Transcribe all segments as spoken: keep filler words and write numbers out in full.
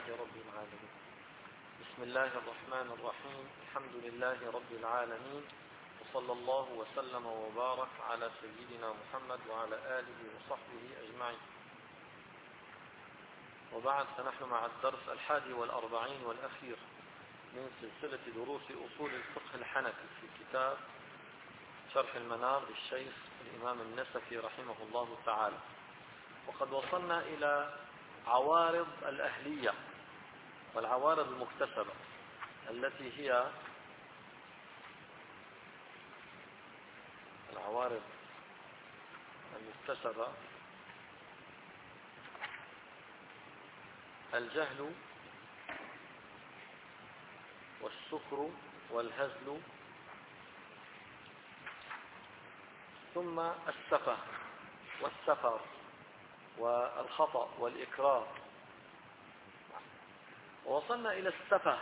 رب العالمين. بسم الله الرحمن الرحيم. الحمد لله رب العالمين، وصلى الله وسلم وبارك على سيدنا محمد وعلى آله وصحبه أجمعين. وبعد، فنحن مع الدرس الحادي والأربعين والأخير من سلسلة دروس أصول الفقه الحنفي في كتاب شرح المنار للشيخ الإمام النسفي رحمه الله تعالى. وقد وصلنا إلى عوارض الأهلية والعوارض المكتسبة التي هي العوارض المكتسبة: الجهل والسكر والهزل، ثم السفه والسفر والخطأ والإكراه. ووصلنا إلى السفه،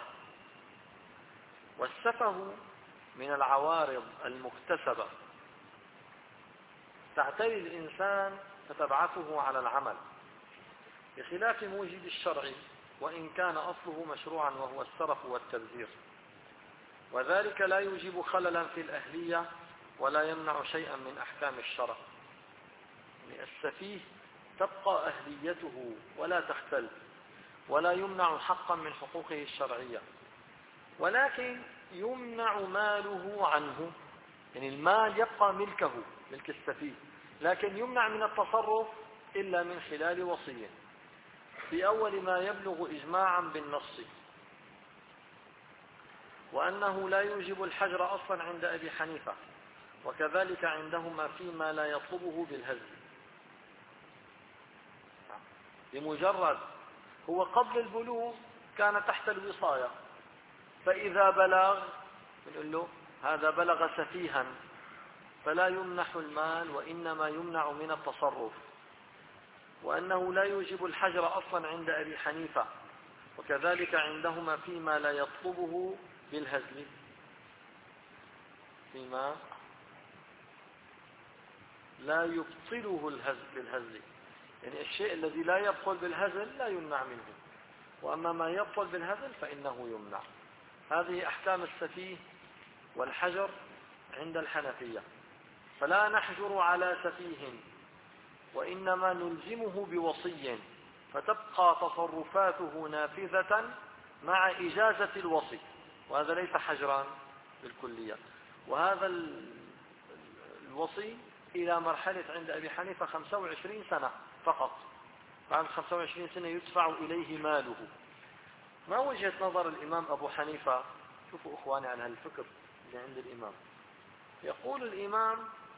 والسفه من العوارض المكتسبة تعتري الإنسان فتبعثه على العمل بخلاف موجب الشرع، وإن كان أصله مشروعا وهو السرف والتبذير، وذلك لا يوجب خللا في الأهلية ولا يمنع شيئا من أحكام الشرع. السفيه تبقى أهليته ولا تختل، ولا يمنع حقا من حقوقه الشرعية، ولكن يمنع ماله عنه. يعني المال يبقى ملكه، ملك السفيه، لكن يمنع من التصرف إلا من خلال وصية في أول ما يبلغ إجماعا بالنص، وأنه لا يوجب الحجر أصلا عند أبي حنيفة، وكذلك عندهما فيما لا يطلبه بالهزل. بمجرد هو قبل البلوغ كان تحت الوصاية، فإذا بلغ نقول له هذا بلغ سفيها، فلا يمنح المال وإنما يمنع من التصرف، وأنه لا يوجب الحجر أصلا عند أبي حنيفة، وكذلك عندهما فيما لا يطلبه بالهزل، فيما لا يبطله الهزل بالهزل. يعني الشيء الذي لا يبطل بالهزل لا يمنع منه، وأما ما يبطل بالهزل فإنه يمنع. هذه أحكام السفيه والحجر عند الحنفية. فلا نحجر على سفيه، وإنما نلزمه بوصي، فتبقى تصرفاته نافذة مع إجازة الوصي، وهذا ليس حجرا بالكلية. وهذا الوصي إلى مرحلة عند أبي حنيفة خمسة وعشرين سنة فقط. بعد خمسة وعشرين سنة يدفع إليه ماله. ما وجهة نظر الإمام أبو حنيفة؟ شوفوا إخواني عن هالفكر اللي عند الإمام. يقول الإمام: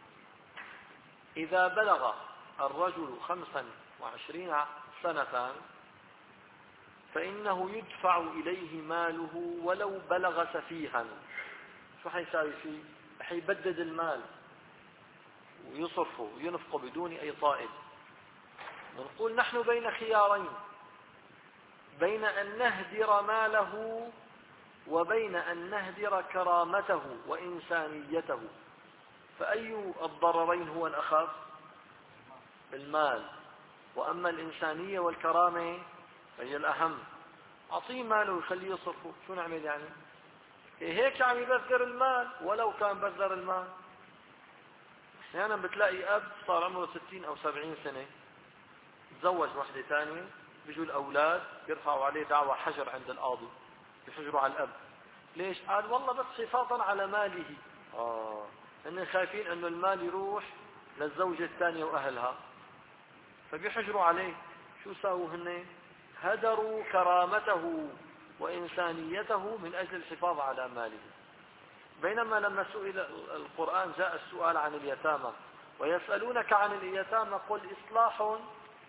إذا بلغ الرجل خمسا وعشرين سنة فإنه يدفع إليه ماله ولو بلغ سفيها. شو حيساوي فيه؟ حيبدد المال ويصرفه وينفقه بدون أي طائل. نقول نحن بين خيارين: بين أن نهدر ماله وبين أن نهدر كرامته وإنسانيته، فأي الضررين هو الأخف؟ المال. وأما الإنسانية والكرامة فهي الأهم. أعطيه ماله ويخليه يصرفه، شو نعمل يعني؟ هيك عم يبذر المال ولو كان بذر المال. أحيانا يعني بتلاقي أب صار عمره ستين أو سبعين سنة، تزوج واحدة ثانية، بيجوا الأولاد بيرفعوا عليه دعوى حجر عند القاضي، بيحجروا على الأب. ليش؟ قال والله بس حفاظا على ماله. آه إن خايفين إنه المال يروح للزوجة الثانية وأهلها، فبيحجروا عليه. شو ساووا هن؟ هدروا كرامته وإنسانيته من أجل الحفاظ على ماله. بينما لما سئل القرآن جاء السؤال عن اليتامى: ويسألونك عن اليتامى قل إصلاح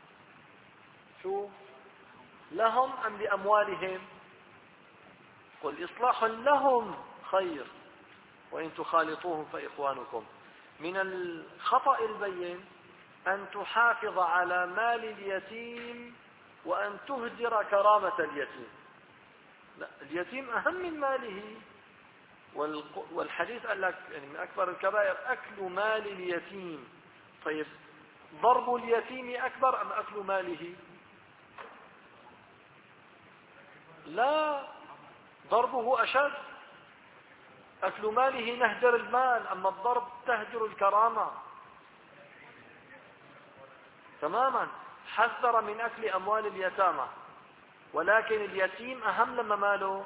شو لهم أم لأموالهم؟ قل إصلاح لهم خير وإن تخالطوهم فإخوانكم. من الخطأ البين أن تحافظ على مال اليتيم وأن تهدر كرامة اليتيم. لا، اليتيم أهم من ماله. والحديث قال لك يعني من أكبر الكبائر أكل مال اليتيم. طيب ضرب اليتيم أكبر أم أكل ماله؟ لا، ضربه أشد. أكل ماله نهدر المال، أما الضرب تهدر الكرامة تماما. حذر من أكل أموال اليتامى، ولكن اليتيم أهم لما ماله،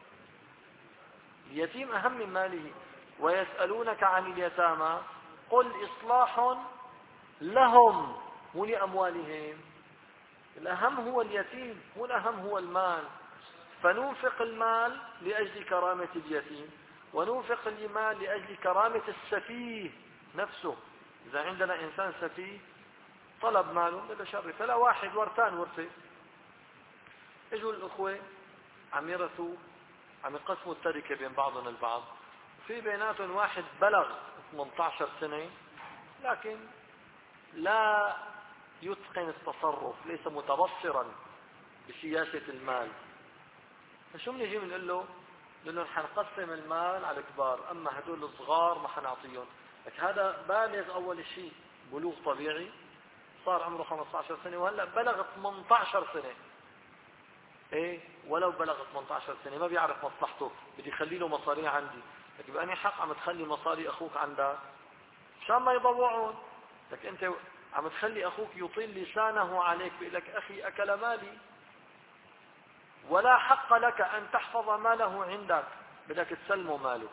اليتيم أهم من ماله. ويسألونك عن اليتامى قل إصلاح لهم، مو لأموالهم. الأهم هو اليتيم، مو الأهم هو المال. فننفق المال لأجل كرامة اليتيم، وننفق المال لأجل كرامة السفيه نفسه. إذا عندنا إنسان سفيه طلب ماله بتشرف، فلا واحد ورثان ورثة، اجوا الأخوة عم يرثوا، عم يقسموا التركة بين بعضهم البعض، في بيناتهم واحد بلغ ثمانية عشر سنة لكن لا يتقن التصرف، ليس متبصرا بسياسة المال. فشو بنجي بنقول له؟ بنقول له حنقسم المال على الكبار، اما هدول الصغار ما حنعطيهم. لك هذا بالغ اول شيء، بلوغ طبيعي، صار عمره خمسة عشر سنة وهلا بلغ ثمانية عشر سنة. ايه ولو بلغ ثمانية عشر سنة ما بيعرف مصلحته، بدي يخلي له مصاري عندي. لك بأني حق عم تخلي مصاري اخوك عندك مشان ما يضوعون. لك انت عم تخلي اخوك يطيل لسانه عليك، بيقول لك اخي اكل مالي، ولا حق لك ان تحفظ ماله عندك، بدك تسلمه ماله.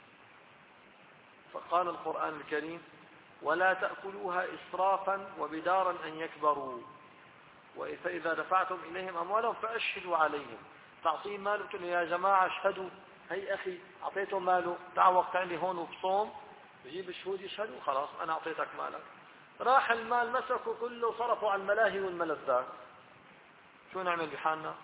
فقال القرآن الكريم ولا تأكلوها إسرافا وبدارا أن يكبروا، فإذا دفعتم إليهم أموالهم فأشهدوا عليهم. تعطيه ماله تقول يا جماعة اشهدوا، هي أخي أعطيته ماله، تعال وقت عندي هون وبصوم، بجيب الشهود يشهدوا، خلاص أنا أعطيتك مالك. راح المال مسكوا كله صرفوا على الملاهي والملذات، شو نعمل بحالنا؟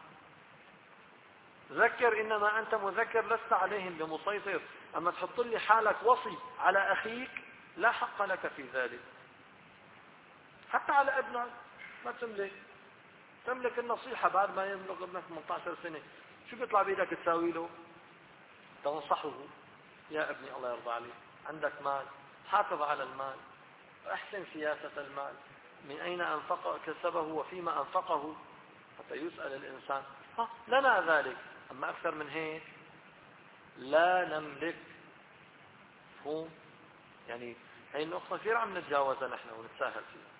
ذكر إنما أنت مذكر، لست عليهم بمسيطر. أما تحط لي حالك وصي على أخيك لا حق لك في ذلك. حتى على ابنك ما تملك، تملك النصيحة بعد ما يبلغ ابنك ثمانية عشر سنة، شو بيطلع بيدك تساوي له؟ تنصحه يا ابني الله يرضى عليك، عندك مال، حافظ على المال، احسن سياسة المال، من أين أنفق كسبه وفيما أنفقه، حتى يسأل الإنسان. ها لنا ذلك، أما أكثر من هيك لا نملك. مفهوم؟ يعني هي النقطة كثير عم نتجاوزها نحن ونتساهل فيها.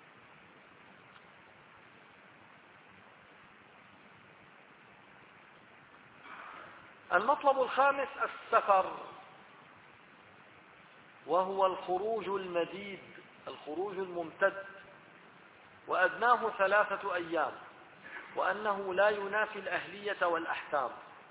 المطلب الخامس السفر، وهو الخروج المديد، الخروج الممتد، وأدناه ثلاثة أيام، وأنه لا ينافي الأهلية والأحكام.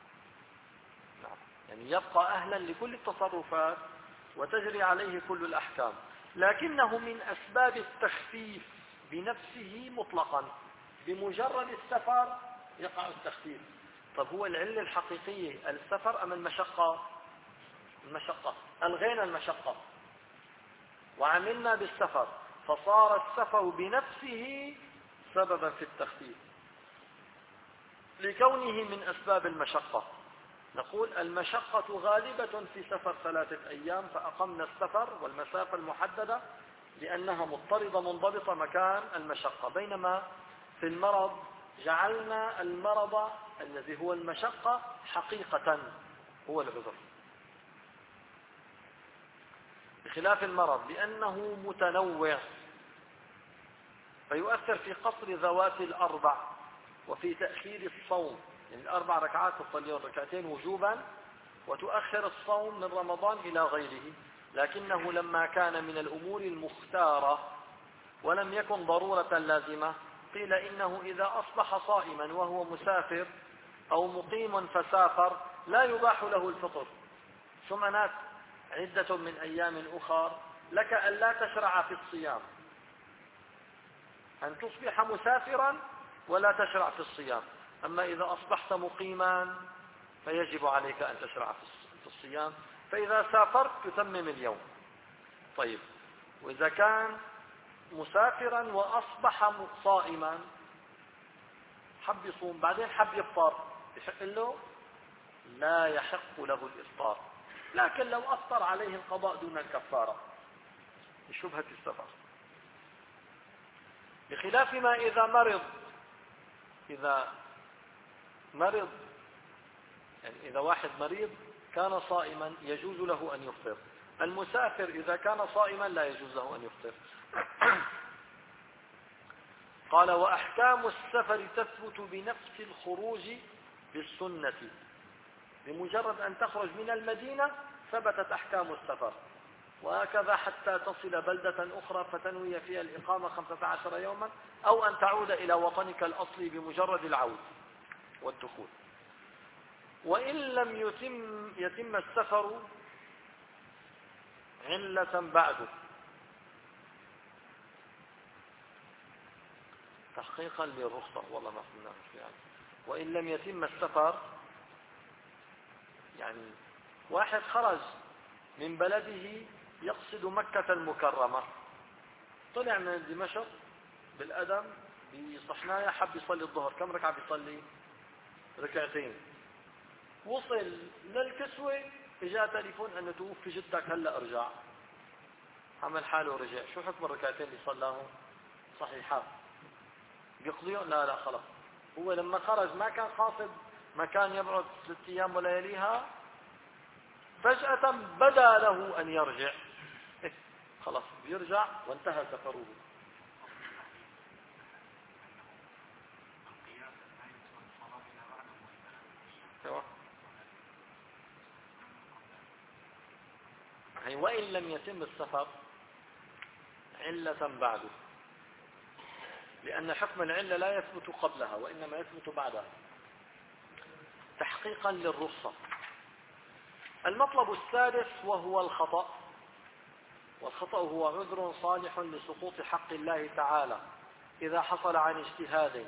يعني يبقى أهلا لكل التصرفات وتجري عليه كل الأحكام، لكنه من أسباب التخفيف بنفسه مطلقا. بمجرد السفر يقع التخفيف. طب هو العلة الحقيقية السفر أم المشقة؟ المشقة. ألغينا المشقة وعملنا بالسفر، فصار السفر بنفسه سببا في التخفيف لكونه من أسباب المشقة. نقول المشقة غالبة في سفر ثلاثة أيام، فأقمنا السفر والمسافة المحددة لأنها مضطردة منضبطة مكان المشقة. بينما في المرض جعلنا المرض الذي هو المشقة حقيقة هو العذر، بخلاف المرض لأنه متنوع فيؤثر في قصر ذوات الأربع وفي تأخير الصوم. يعني الأربع ركعات تصليون ركعتين وجوبا، وتؤخر الصوم من رمضان إلى غيره. لكنه لما كان من الأمور المختارة ولم يكن ضرورة لازمة، قيل إنه إذا أصبح صائما وهو مسافر أو مقيم فسافر لا يباح له الفطر. ثم نات عدة من أيام أخر لك أن لا تشرع في الصيام، أن تصبح مسافرا ولا تشرع في الصيام. أما إذا أصبحت مقيما فيجب عليك أن تشرع في الصيام، فإذا سافرت تتمم اليوم. طيب، وإذا كان مسافرا وأصبح صائما حب يصوم بعدين حب يفطر، يحق له؟ لا يحق له الإفطار، لكن لو أفطر عليه القضاء دون الكفارة لشبهة السفر. بخلاف ما إذا مرض، إذا مرض يعني إذا واحد مريض كان صائما يجوز له أن يفطر، المسافر إذا كان صائما لا يجوز له أن يفطر. قال وأحكام السفر تثبت بنفس الخروج بالسنة، بمجرد أن تخرج من المدينة ثبتت أحكام السفر، وهكذا حتى تصل بلدة أخرى فتنوي فيها الإقامة خمسة عشر يوما، أو أن تعود إلى وطنك الأصلي بمجرد العود والدخول. وإن لم يتم, يتم السفر علة بعده، تحقيقا للرخصة، والله ما فهمنا يعني. وإن لم يتم السفر يعني واحد خرج من بلده يقصد مكة المكرمة، طلع من دمشق بالأدم بصحنايا حب يصلي الظهر، كم ركعة بيصلي؟ ركعتين. وصل للكسوة اجا تليفون انه توفي جدك هلا ارجع، عمل حاله ورجع، شو حكم الركعتين اللي صلاهم؟ صحيحات بيقضيهم؟ لا لا خلاص، هو لما خرج ما كان قاصد مكان يبعد ثلاث ايام ولياليها، فجأة بدا له ان يرجع، خلاص بيرجع وانتهى سفره. وإن لم يتم السفر علة بعده، لأن حكم العلة لا يثبت قبلها وإنما يثبت بعدها، تحقيقا للرخصة. المطلب السادس وهو الخطأ، والخطأ هو عذر صالح لسقوط حق الله تعالى إذا حصل عن اجتهاد،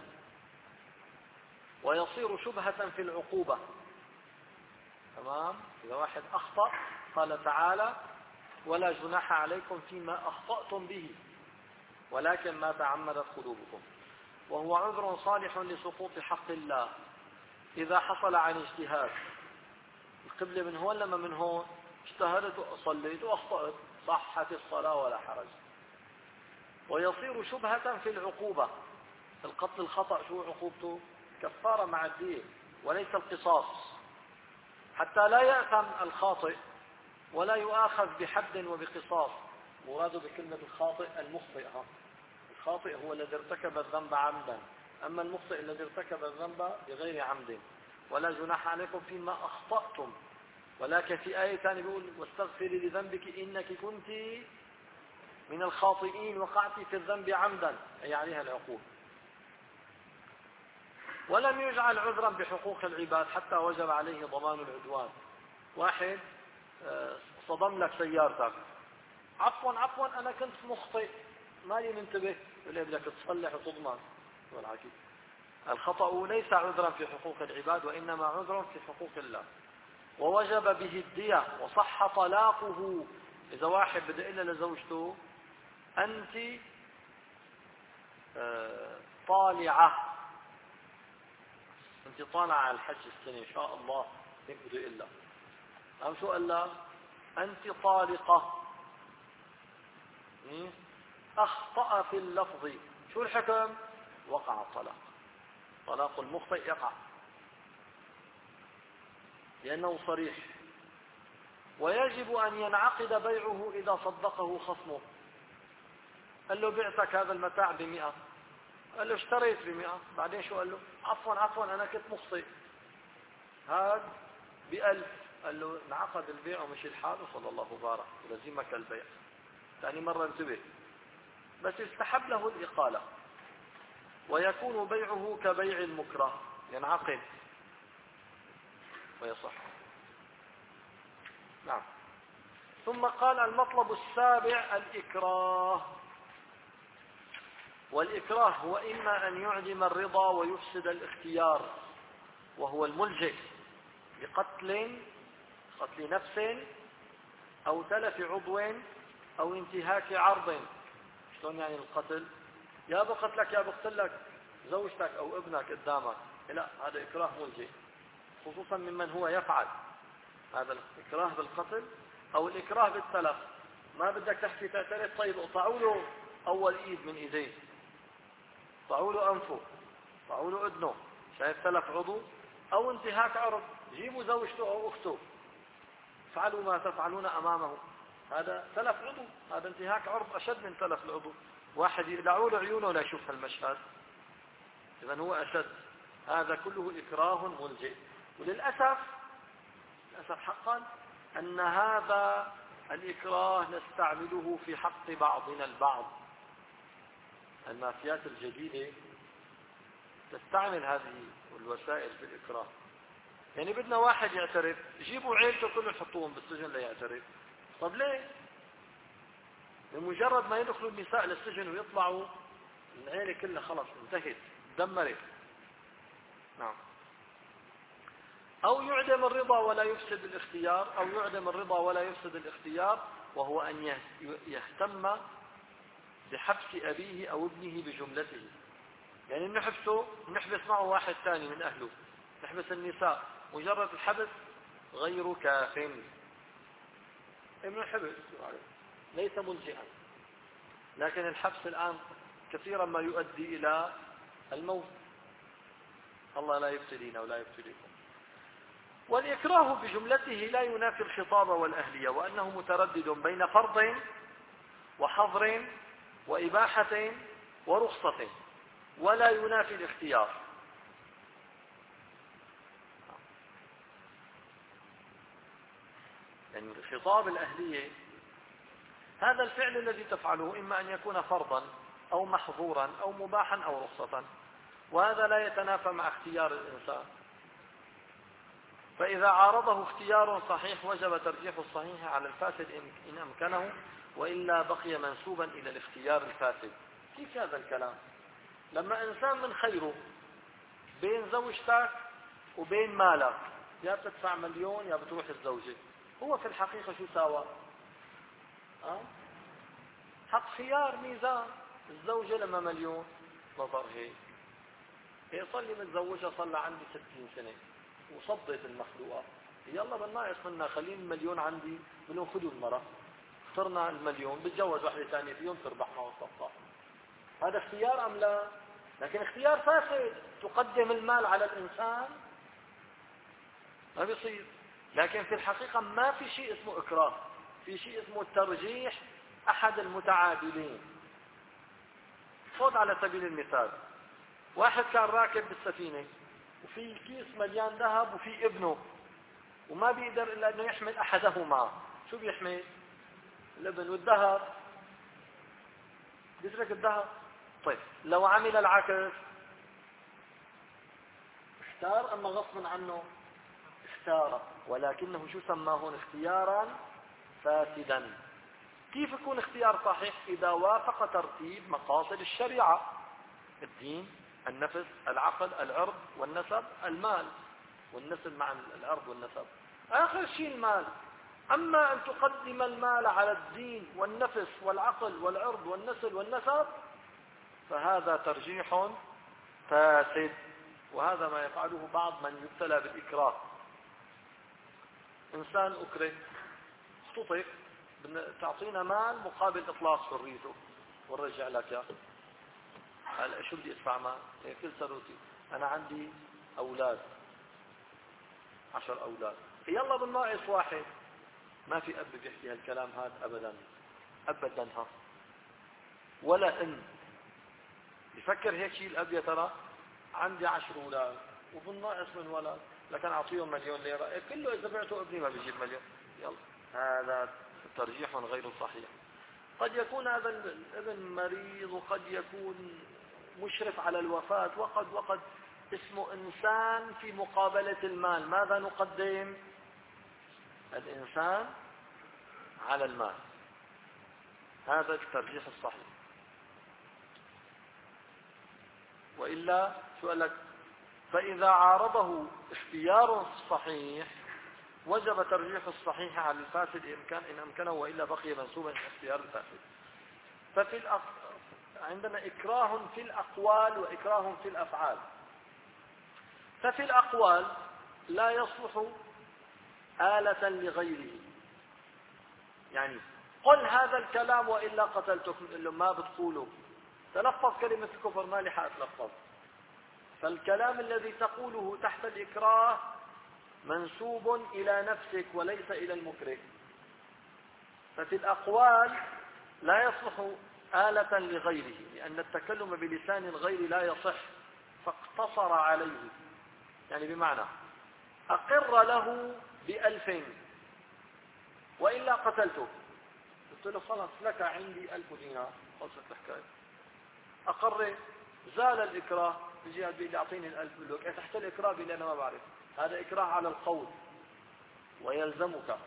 ويصير شبهة في العقوبة. تمام؟ إذا واحد أخطأ قال تعالى ولا جناح عليكم فيما أخطأتم به ولكن ما تعمدت قلوبكم، وهو عذر صالح لسقوط حق الله إذا حصل عن اجتهاد. القبلة من هون لما من هون، اجتهدت وصليت وأخطأت، صحت الصلاة ولا حرج. ويصير شبهة في العقوبة، القتل الخطأ شو عقوبته؟ كفارة مع الدية وليس القصاص، حتى لا يأثم الخاطئ ولا يؤاخذ بحد وبقصاص. مراد بكلمة الخاطئ المخطئ، الخاطئ هو الذي ارتكب الذنب عمدا، أما المخطئ الذي ارتكب الذنب بغير عمد. ولا جناح عليكم فيما أخطأتم، ولكن في آية ثانية بيقول واستغفري لذنبك إنك كنت من الخاطئين وقعت في الذنب عمدا، أي عليها العقوبة. ولم يجعل عذرا بحقوق العباد حتى وجب عليه ضمان العدوان. واحد صدم لك سيارتك، عفوا عفوا أنا كنت مخطئ مالي منتبه، يقول بدك تصلح وتضمن والعكس. الخطأ ليس عذرا في حقوق العباد وإنما عذرا في حقوق الله، ووجب به الدية وصح طلاقه. إذا واحد بده يقول لزوجته أنت طالعة، أنت طالعة على الحج السنة إن شاء الله، هيك بده يقول لها. أم شو قال لها؟ أنت طالقة. أخطأ في اللفظ، شو الحكم؟ وقع الطلاق، طلاق المخطئ يقع لأنه صريح. ويجب أن ينعقد بيعه إذا صدقه خصمه. قال له بعتك هذا المتاع بمئة، قال له اشتريت بمئة، بعدين شو قال له؟ عفوا عفوا أنا كنت مخطئ، هذا بألف. قال له انعقد البيع ومشي الحال وصلى الله وبارك ولزمك البيع. ثاني مرة انتبه، بس يستحب له الإقالة، ويكون بيعه كبيع المكره، ينعقد ويصح. نعم. ثم قال المطلب السابع الإكراه. والإكراه هو إما أن يعدم الرضا ويفسد الاختيار، وهو الملجئ بقتل قتل نفس أو تلف عضو أو انتهاك عرض. شلون يعني القتل؟ يا بقتلك يا بقتلك زوجتك أو ابنك قدامك، لا، هذا إكراه ملجئ، خصوصا ممن هو يفعل هذا الإكراه بالقتل أو الإكراه بالتلف. ما بدك تحكي تعترف، طيب اقطعوا له أول إيد من إيديه، اقطعوا له أنفه، اقطعوا له أذنه، شايف تلف عضو، أو انتهاك عرض، جيبوا زوجته أو أخته فعلوا ما تفعلون أمامه، هذا تلف عضو، هذا انتهاك عرض أشد من تلف العضو. واحد يدعوا له عيونه لا يشوف هالمشهد، إذا هو أشد. هذا كله إكراه ملجئ. وللأسف للأسف حقا أن هذا الإكراه نستعمله في حق بعضنا البعض. المافيات الجديدة تستعمل هذه الوسائل في الإكراه. يعني بدنا واحد يعترف، جيبوا عيلته كلهم حطوهم بالسجن ليعترف. طب ليه؟ بمجرد ما يدخلوا النساء للسجن ويطلعوا العيلة كلها خلاص انتهت، دمرت. نعم. أو يعدم الرضا ولا يفسد الاختيار، أو يعدم الرضا ولا يفسد الاختيار، وهو أن يهتم بحبس أبيه أو ابنه بجملته. يعني نحبسه، نحبس معه واحد ثاني من أهله، نحبس النساء، مجرد الحبس غير كاف. ابن الحبس ليس ملجئا، لكن الحبس الآن كثيرا ما يؤدي إلى الموت. الله لا يبتلينا ولا يبتليكم. والإكراه بجملته لا ينافي الخطاب والأهلية، وأنه متردد بين فرض وحظر وإباحة ورخصة، ولا ينافي الاختيار. يعني خطاب الأهلية هذا الفعل الذي تفعله إما أن يكون فرضا أو محظورا أو مباحا أو رخصة، وهذا لا يتنافى مع اختيار الإنسان. فإذا عارضه اختيار صحيح وجب ترجيح الصحيح على الفاسد إن أمكنه، وإلا بقي منسوبا إلى الاختيار الفاسد. كيف هذا الكلام؟ لما إنسان من خيره بين زوجتك وبين مالك، يا بتدفع مليون يا بتروح الزوجة، هو في الحقيقة شو ساوى؟ أه؟ حق خيار ميزان. الزوجة لما مليون نظر هيك، هي صار لي متزوجة صار لها عندي ستين سنة وصدت المخلوقات، يلا بالناقص منا خليني المليون عندي، بدهم خذوا المرأة، اخترنا المليون بتجوز واحدة ثانية فيهم تربح معه الصفقة. هذا اختيار أم لا؟ لكن اختيار فاسد، تقدم المال على الإنسان ما بيصير. لكن في الحقيقة ما في شيء اسمه إكراه، في شيء اسمه ترجيح أحد المتعادلين. خذ على سبيل المثال، واحد كان راكب بالسفينة وفي كيس مليان ذهب وفي ابنه، وما بيقدر إلا أنه يحمل أحدهما. شو بيحمل؟ الابن والذهب، بيترك الذهب. طيب لو عمل العكس، اختار أما غصبا عنه؟ اختار، ولكنه شو سماه هون؟ اختيارا فاسدا. كيف يكون اختيار صحيح؟ إذا وافق ترتيب مقاصد الشريعة: الدين، النفس، العقل، العرض والنسب، المال والنسل مع العرض والنسب، آخر شيء المال. أما أن تقدم المال على الدين والنفس والعقل والعرض والنسل والنسب فهذا ترجيح فاسد، وهذا ما يفعله بعض من يبتلى بالإكراه. إنسان أكره، اختطف، تعطينا مال مقابل إطلاق حريته ونرجع لك يا هلا شو بدي ادفع مال؟ كل ثروتي، انا عندي اولاد عشر اولاد، يلا بالناقص واحد. ما في اب بيحكي هالكلام هذا ابدا ابدا. ها ولا ام يفكر هيك شيء الاب، يا ترى عندي عشر اولاد وبالناقص من ولد، لكن اعطيهم مليون ليره كله اذا بعته ابني ما بيجيب مليون. يلا هذا ترجيح غير صحيح. قد يكون هذا الابن مريض، وقد يكون مشرف على الوفاة، وقد وقد اسمه إنسان في مقابلة المال. ماذا نقدم؟ الإنسان على المال. هذا الترجيح الصحيح. وإلا سؤالك، فإذا عارضه اختيار صحيح وجب ترجيح الصحيح على الفاسد إن كان إن أمكنه، وإلا بقي منسوبا إلى اختيار الفاسد. ففي الأق... عندنا إكراه في الأقوال وإكراه في الأفعال. ففي الأقوال لا يصلح آلة لغيره، يعني قل هذا الكلام وإلا قتلتك، ما بتقوله، تلفظ كلمة الكفر ما لي حأتلفظ، فالكلام الذي تقوله تحت الإكراه منسوب إلى نفسك وليس إلى المكره. ففي الأقوال لا يصلح آلة لغيره، لأن التكلم بلسان الغير لا يصح، فاقتصر عليه. يعني بمعنى أقر له بألف وإلا قتلته، قلت له خلاص لك عندي ألف دينار، خلصت الحكاية. أقر، زال الإكراه، يجي بيقول لي أعطيني الألف، بقول لك تحت الإكراه بيقول أنا ما بعرف، هذا إكراه على القول ويلزمك.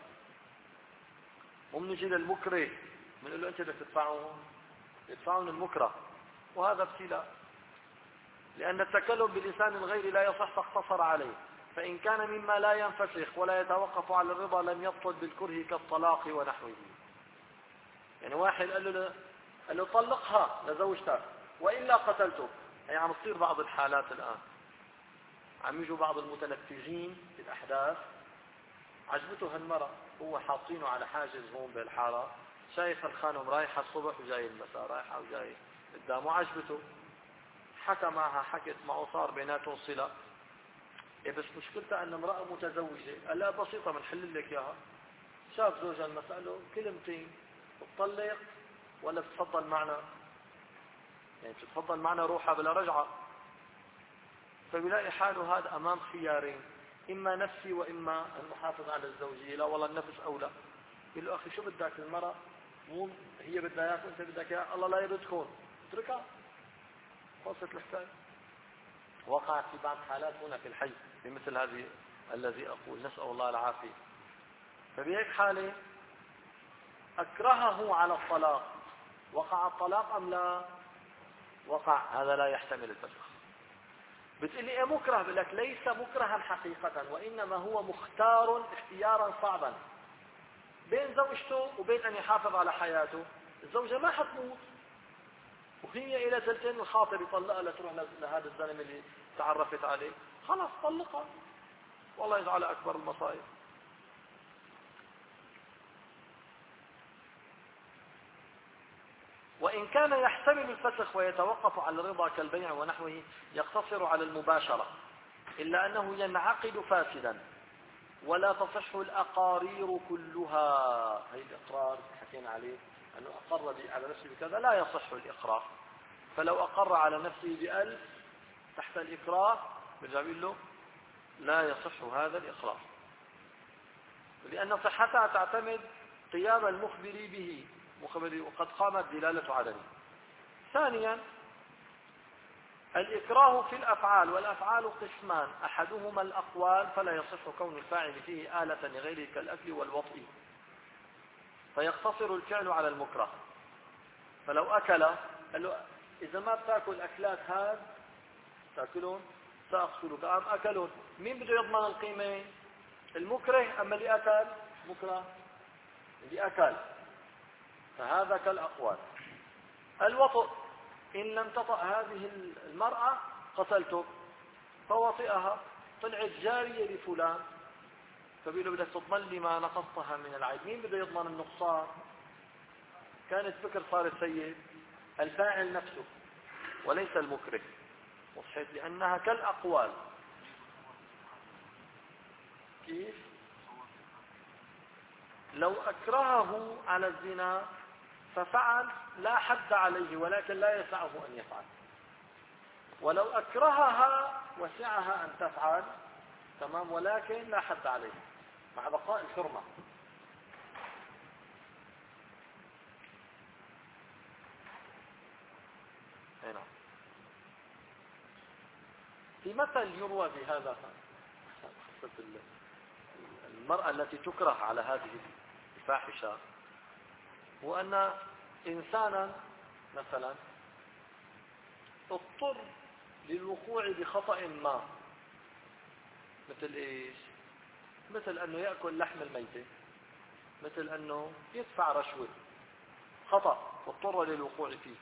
ومنجي للمكره بنقول له أنت بدك تدفعون يدفعون المكره، وهذا ابتلاء، لأن التكلم بلسان الغير لا يصح، فاقتصر عليه. فإن كان مما لا ينفسخ ولا يتوقف على الرضا لم يبطل بالكره كالطلاق ونحوه. يعني واحد قال له قال له طلقها لزوجتك وإلا قتلته. هي عم تصير بعض الحالات الآن، عم يجوا بعض المتنفذين في الأحداث، عجبته هالمرة، هو حاطينه على حاجز هون بالحارة، شايف الخانم رايحة الصبح وجاي المساء، رايحة وجاي قدامه، عجبته، حكى معها، حكت معه، صار بيناتهم صلة. إيه بس مشكلتها أن امرأة متزوجة، قال لا بسيطة بنحل لك إياها. شاف زوجها المسألة كلمتين، بتطلق ولا بتفضل معنا؟ يعني بتتفضل معنا روحها بلا رجعة. فبيلاقي حاله هذا أمام خيارين، إما نفسي وإما أن أحافظ على الزوجية. لا والله النفس أولى. يقول له أخي شو بدك، المرأة مو هي بدها إياك وأنت بدك إياها، الله لا يرد تكون اتركها، خلصت الحكاية. وقعت في بعض حالات هنا في الحي بمثل هذه الذي أقول، نسأل الله العافية. فبهيك حالة أكرهه على الطلاق، وقع الطلاق أم لا؟ وقع، هذا لا يحتمل الفسخ. بتقول لي ايه مكره؟ بقول لك ليس مكرها حقيقة، وإنما هو مختار اختيارا صعبا بين زوجته وبين أن يحافظ على حياته. الزوجة ما حتموت، وهي إلى سلسلة الخاطر يطلقها لتروح لهذا الزلمة اللي تعرفت عليه، خلاص طلقها، والله يجعل أكبر المصائب. وإن كان يحتمل الفسخ ويتوقف على الرضا كالبيع ونحوه يقتصر على المباشرة، إلا أنه ينعقد فاسدا ولا تصح الأقارير كلها. هي الإقرار حكينا عليه أنه أقر على نفسه بكذا، لا يصح الإقرار. فلو أقر على نفسه بألف تحت الإكراه برجع بيقول له لا يصح هذا الإقرار، لأن صحتها تعتمد قيام المخبر به، مخبر وقد قامت دلالة عدمه. ثانيا الإكراه في الأفعال، والأفعال قسمان، أحدهما الأقوال فلا يصح كون الفاعل فيه آلة لغيره كالأكل والوطء، فيقتصر الفعل على المكره. فلو أكل قال له إذا ما بتاكل أكلات هذا تأكلون سأقتلك، أم أكلون، مين بده يضمن القيمة؟ المكره أما اللي أكل؟ مكره اللي أكل. فهذا كالأقوال. الوطء، إن لم تطأ هذه المرأة قتلته، فوطئها، طلعت جارية لفلان، فبيقول له بدك تضمن لي ما نقصتها من العيب. مين بده يضمن النقصان؟ كانت فكر صارت سيء، الفاعل نفسه وليس المكره، وصحيت، لأنها كالأقوال. كيف؟ لو أكرهه على الزنا ففعل لا حد عليه، ولكن لا يسعه أن يفعل. ولو أكرهها وسعها أن تفعل تمام، ولكن لا حد عليه مع بقاء الحرمة. هنا في مثل يروى بهذا قصة المرأة التي تكره على هذه الفاحشة، هو أن إنسانا مثلا اضطر للوقوع بخطأ ما، مثل إيش؟ مثل أنه يأكل لحم الميتة، مثل أنه يدفع رشوة، خطأ اضطر للوقوع فيه،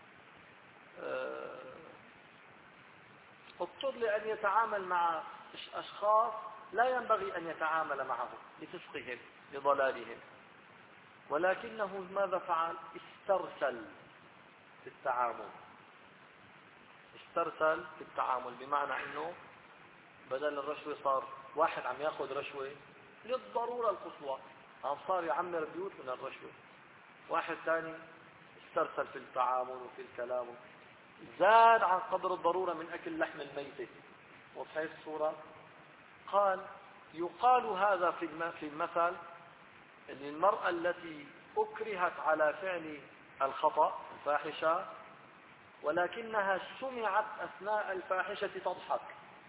اضطر لأن يتعامل مع أشخاص لا ينبغي أن يتعامل معهم لفسقهم لضلالهم، ولكنه ماذا فعل؟ استرسل في التعامل، استرسل في التعامل، بمعنى انه بدل الرشوة صار واحد عم ياخذ رشوة للضرورة القصوى، عم صار يعمر بيوت من الرشوة. واحد ثاني استرسل في التعامل وفي الكلام، زاد عن قدر الضرورة من اكل لحم الميتة. وصحيح الصورة. قال يقال هذا في المثل ان المرأة التي اكرهت على فعل الخطأ الفاحشة ولكنها سمعت اثناء الفاحشة تضحك،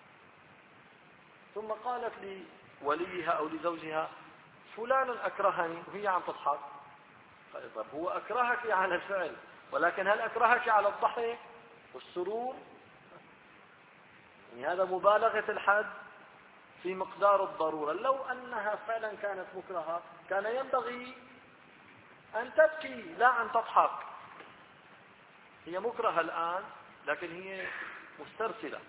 ثم قالت لوليها او لزوجها فلان اكرهني، وهي عم تضحك. قال طيب هو اكرهك على الفعل، ولكن هل اكرهك على الضحك والسرور؟ يعني هذا مبالغة الحد في مقدار الضرورة. لو انها فعلا كانت مكرهة كان ينبغي ان تبكي لا ان تضحك. هي مكرهة الان لكن هي مسترسلة.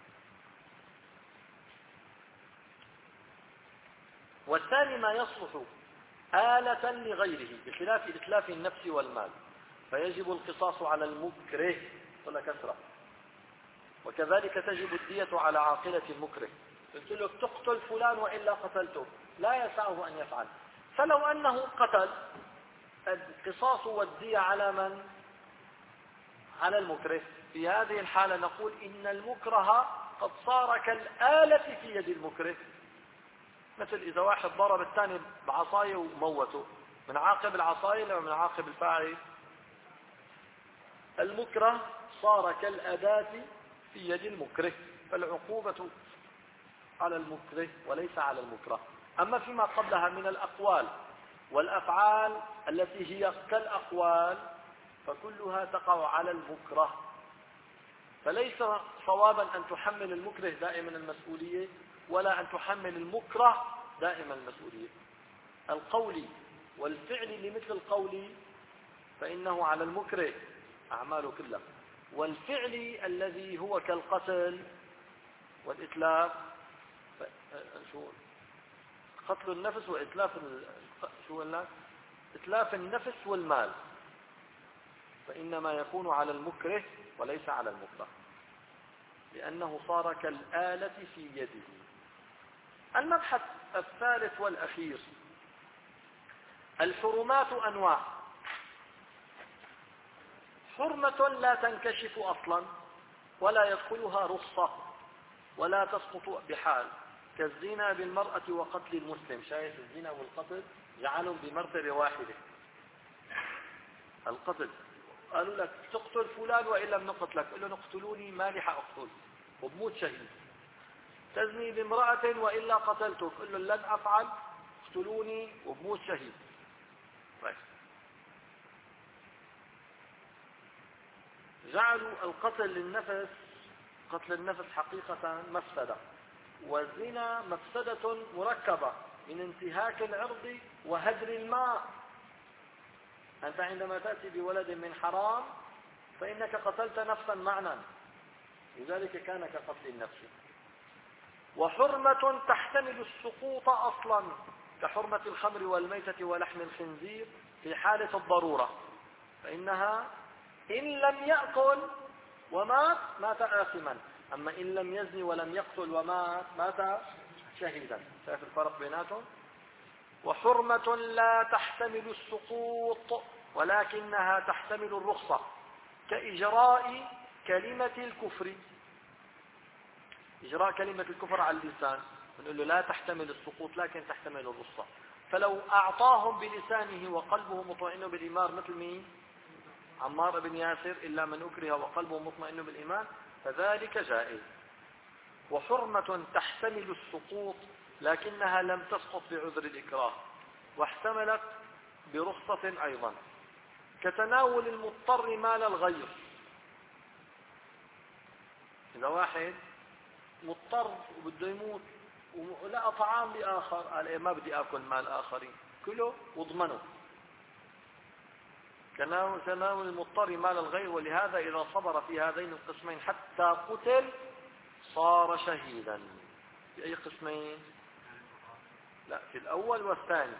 والثاني ما يصلح آلة لغيره بخلاف إتلاف النفس والمال، فيجب القصاص على المكره ولا كسرة، وكذلك تجب الدية على عاقلة المكره. قلت له تقتل فلان وإلا قتلته، لا يسعه أن يفعل. فلو أنه قتل، القصاص والدية على من؟ على المكره. في هذه الحالة نقول إن المكره قد صار كالآلة في يد المكره. مثل إذا واحد ضرب الثاني بعصاية وموته، من عاقب العصاية ولا من عاقب الفاعل؟ المكره صار كالأداة في يد المكره، فالعقوبة على المكره وليس على المكره. أما فيما قبلها من الأقوال والأفعال التي هي كالأقوال فكلها تقع على المكره. فليس صوابا أن تحمل المكره دائما المسؤولية، ولا أن تحمل المكره دائما المسؤولية. القول والفعل لمثل القول فإنه على المكره أعماله كلها، والفعل الذي هو كالقتل والإتلاف، شو قتل النفس وإتلاف شو قلنا؟ إتلاف النفس والمال، فإنما يكون على المكره وليس على المكره، لأنه صار كالآلة في يده. المبحث الثالث والأخير: الحرمات أنواع. حرمة لا تنكشف أصلا ولا يدخلها رخصة ولا تسقط بحال، كالزنا بالمرأة وقتل المسلم. شايف الزنا والقتل جعلهم بمرتبة واحدة. القتل قالوا لك تقتل فلان وإلا بنقتلك، قل له نقتلوني ما لي حأقتل وبموت شهيد. تزني بامرأة وإلا قتلتك، قل له لن أفعل اقتلوني وبموت شهيد. طيب. جعلوا القتل للنفس، قتل النفس حقيقة مفسدة، والزنا مفسدة مركبة من انتهاك العرض وهدر الماء. أنت عندما تأتي بولد من حرام فإنك قتلت نفسا معنى، لذلك كان كقتل النفس. وحرمة تحتمل السقوط أصلا، كحرمة الخمر والميتة ولحم الخنزير في حالة الضرورة، فإنها إن لم يأكل ومات مات آثما، أما إن لم يزني ولم يقتل ومات مات شهيدا. شايف الفرق بيناتهم؟ وحرمة لا تحتمل السقوط ولكنها تحتمل الرخصة، كإجراء كلمة الكفر. إجراء كلمة الكفر على اللسان نقول له لا تحتمل السقوط لكن تحتمل الرخصة. فلو أعطاهم بلسانه وقلبه مطمئن بالإيمان، مثل مين؟ عمار بن ياسر: إلا من أكره وقلبه مطمئن بالإيمان فذلك جائز. وحرمة تحتمل السقوط لكنها لم تسقط بعذر الإكراه، واحتملت برخصة أيضا، كتناول المضطر مال الغير. إذا واحد مضطر وبده يموت ولقى طعام لآخر، قال إيه ما بدي آكل مال آخرين، كله واضمنه. تناول المضطر مال الغير، ولهذا إذا صبر في هذين القسمين حتى قتل صار شهيدا. في أي قسمين؟ لا، في الأول والثاني.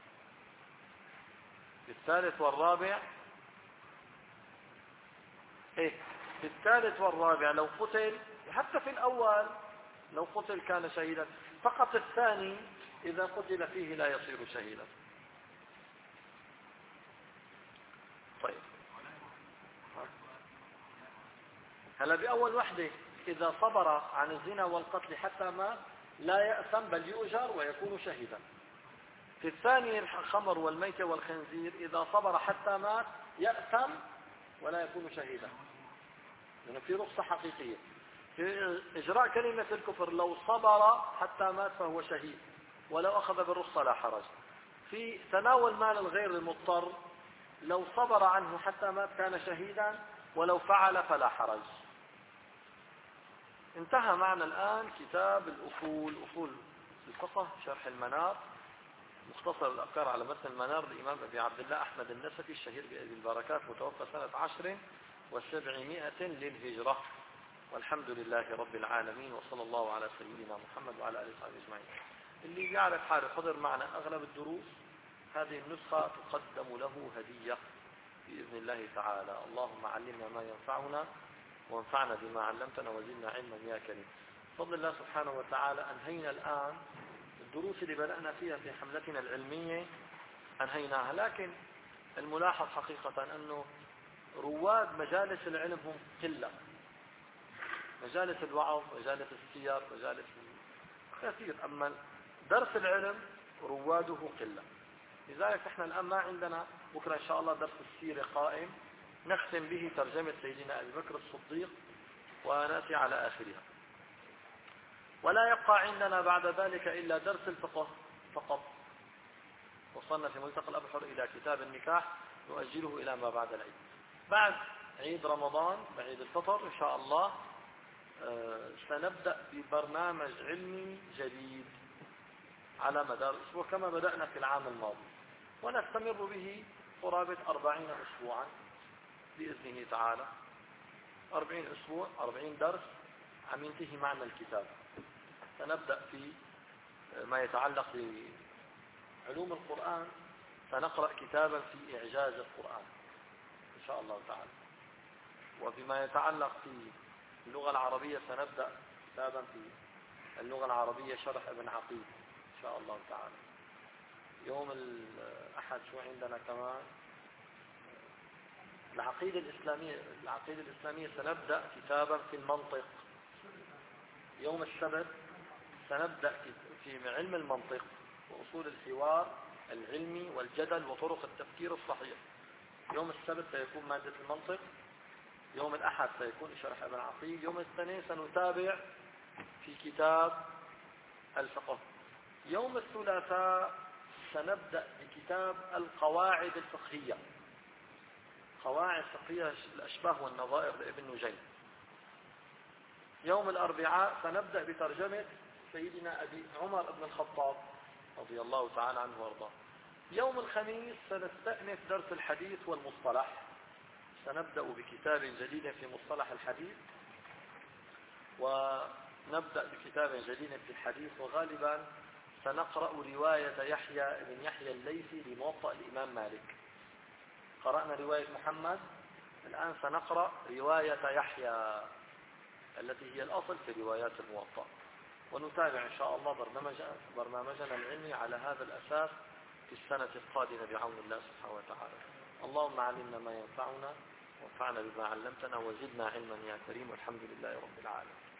في الثالث والرابع إيه في الثالث والرابع لو قتل، حتى في الأول لو قتل كان شهيدا، فقط الثاني إذا قتل فيه لا يصير شهيدا. طيب هلا بأول وحدة إذا صبر عن الزنا والقتل حتى ما لا يأثم بل يؤجر ويكون شهيدا. في الثاني الخمر والميتة والخنزير إذا صبر حتى مات يأثم ولا يكون شهيدا، لأنه في رخصة حقيقية. في إجراء كلمة الكفر لو صبر حتى مات فهو شهيد ولو أخذ بالرخصة لا حرج. في تناول مال الغير المضطر لو صبر عنه حتى مات كان شهيدا ولو فعل فلا حرج. انتهى معنا الآن كتاب الأصول، أصول الفقه، شرح المنار، مختصر الأفكار على متن المنار للإمام أبي عبد الله أحمد النسفي الشهير بأبي البركات، متوفى سنة عشر وسبعمائة للهجرة. والحمد لله رب العالمين، وصلى الله على سيدنا محمد وعلى آله وصحبه أجمعين. اللي بيعرف حاله حضر معنا أغلب الدروس، هذه النسخة تقدم له هدية بإذن الله تعالى. اللهم علمنا ما ينفعنا وانفعنا بما علمتنا وزدنا علما يا كريم. بفضل الله سبحانه وتعالى أنهينا الآن الدروس اللي بدأنا فيها في حملتنا العلمية، أنهيناها. لكن الملاحظ حقيقة أنه رواد مجالس العلم هم قلة، مجالس الوعظ، مجالس السير، مجالس كثير، أما درس العلم رواده قلة. لذلك احنا الآن ما عندنا، بكرة إن شاء الله درس السيرة قائم نختم به ترجمة سيدنا أبي بكر الصديق ونأتي على آخرها. ولا يبقى عندنا بعد ذلك إلا درس الفقه فقط. وصلنا في ملتقى الأبحر إلى كتاب النكاح نؤجله إلى ما بعد العيد. بعد عيد رمضان، بعيد الفطر إن شاء الله، آه سنبدأ ببرنامج علمي جديد على مدار الأسبوع كما بدأنا في العام الماضي، ونستمر به قرابة أربعين أسبوعا بإذنه تعالى. أربعين أسبوع، أربعين درس، عم ينتهي معنا الكتاب. سنبدأ في ما يتعلق بعلوم القرآن، سنقرأ كتابا في إعجاز القرآن إن شاء الله تعالى. وفيما يتعلق في اللغة العربية سنبدأ كتابا في اللغة العربية شرح ابن عقيل إن شاء الله تعالى. يوم الأحد شو عندنا كمان؟ العقيدة الإسلامية، العقيدة الإسلامية سنبدأ كتابا في المنطق. يوم السبت سنبدأ في علم المنطق وأصول الحوار العلمي والجدل وطرق التفكير الصحيح. يوم السبت سيكون مادة المنطق، يوم الأحد سيكون شرح ابن عقيل، يوم الاثنين سنتابع في كتاب الفقه. يوم الثلاثاء سنبدأ بكتاب القواعد الفقهية، قواعد فقهية الأشباه والنظائر لابن نجيم. يوم الأربعاء سنبدأ بترجمة سيدنا أبي عمر بن الخطاب رضي الله تعالى عنه وارضاه. يوم الخميس سنستأنف درس الحديث والمصطلح، سنبدأ بكتاب جديد في مصطلح الحديث، ونبدأ بكتاب جديد في الحديث، وغالبا سنقرأ رواية يحيى بن يحيى الليثي لموطأ الإمام مالك. قرأنا رواية محمد، الآن سنقرأ رواية يحيى التي هي الأصل في روايات الموطأ، ونتابع إن شاء الله برنامج برنامجنا العلمي على هذا الأساس في السنة القادمة بعون الله سبحانه وتعالى. اللهم علمنا ما ينفعنا وانفعنا بما علمتنا وزدنا علما يا كريم، والحمد لله رب العالمين.